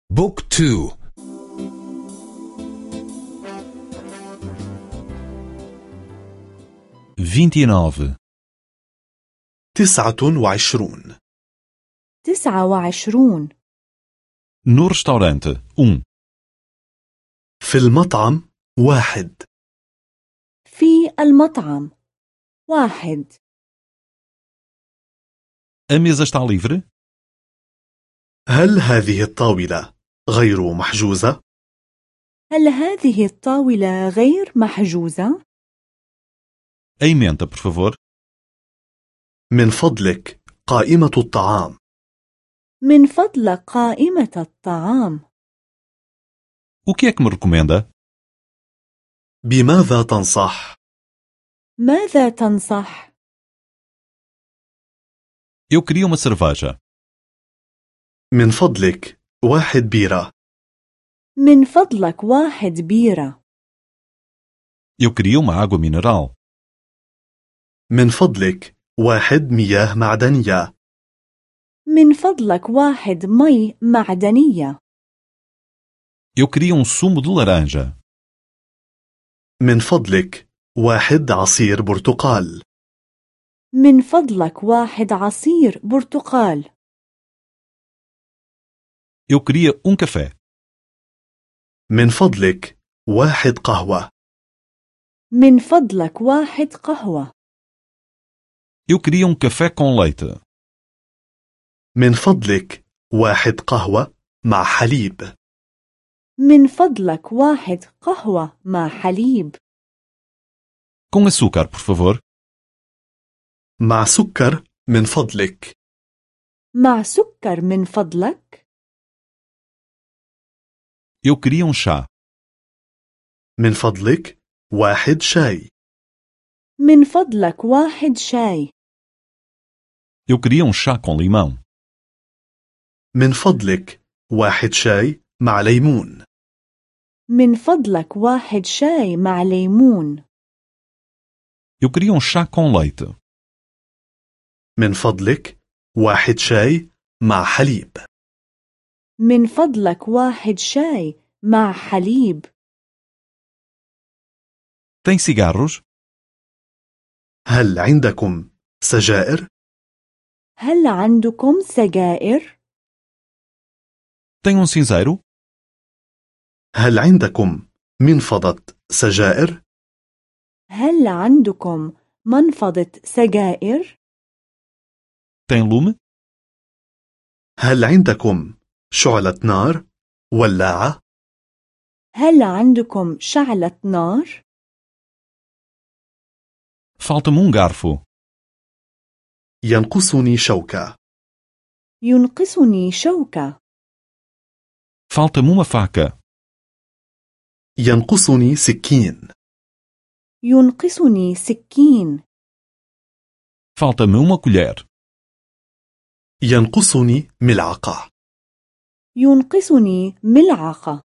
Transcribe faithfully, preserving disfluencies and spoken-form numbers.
بوك تو. vinte e nove. تسعة وعشرون. تسعة وعشرون. No restaurante um. في المطعم واحد. في المطعم واحد. A mesa está livre? هل هذه الطاولة غير محجوزة؟ هل هذه الطاولة غير محجوزة؟ Aumenta, por favor. من فضلك قائمة الطعام. من فضلك قائمة الطعام. O que é que me recomenda? بماذا تنصح؟ ماذا تنصح؟ Eu queria uma cerveja. من فضلك واحد بيرة. من فضلك واحد بيرة. Eu queria uma água mineral. من فضلك واحد مياه معدنية. من فضلك واحد مي معدنية. Eu queria um sumo de laranja. من فضلك واحد عصير برتقال. من فضلك واحد عصير برتقال. Eu queria um café. من فضلك واحد قهوة. من فضلك واحد قهوة. Eu queria um café com leite. من فضلك واحد قهوة مع حليب. من فضلك واحد قهوة مع حليب. Com açúcar, por favor. مع سكر من فضلك. مع سكر من فضلك. Eu queria um chá. من فضلك واحد شاي. من فضلك واحد شاي. Eu queria um chá com limão. من فضلك واحد شاي مع ليمون. من فضلك واحد شاي مع ليمون. Eu queria um chá com leite. من فضلك واحد شاي مع حليب. من فضلك واحد شاي مع حليب. Tem cigarros? هل عندكم سجائر؟ هل عندكم سجائر؟ Tem um cinzeiro? هل عندكم منفضة سجائر؟ هل عندكم منفضة سجائر؟ Tem lume? هل عندكم شعلة نار؟ ولاعة؟ هل عندكم شعلة نار؟ Falta-me um garfo. ينقصني شوكة. ينقصني شوكة. Falta-me uma faca. ينقصني سكين. ينقصني سكين. Falta-me uma colher. ينقصني ملعقة. ينقصني ملعقة.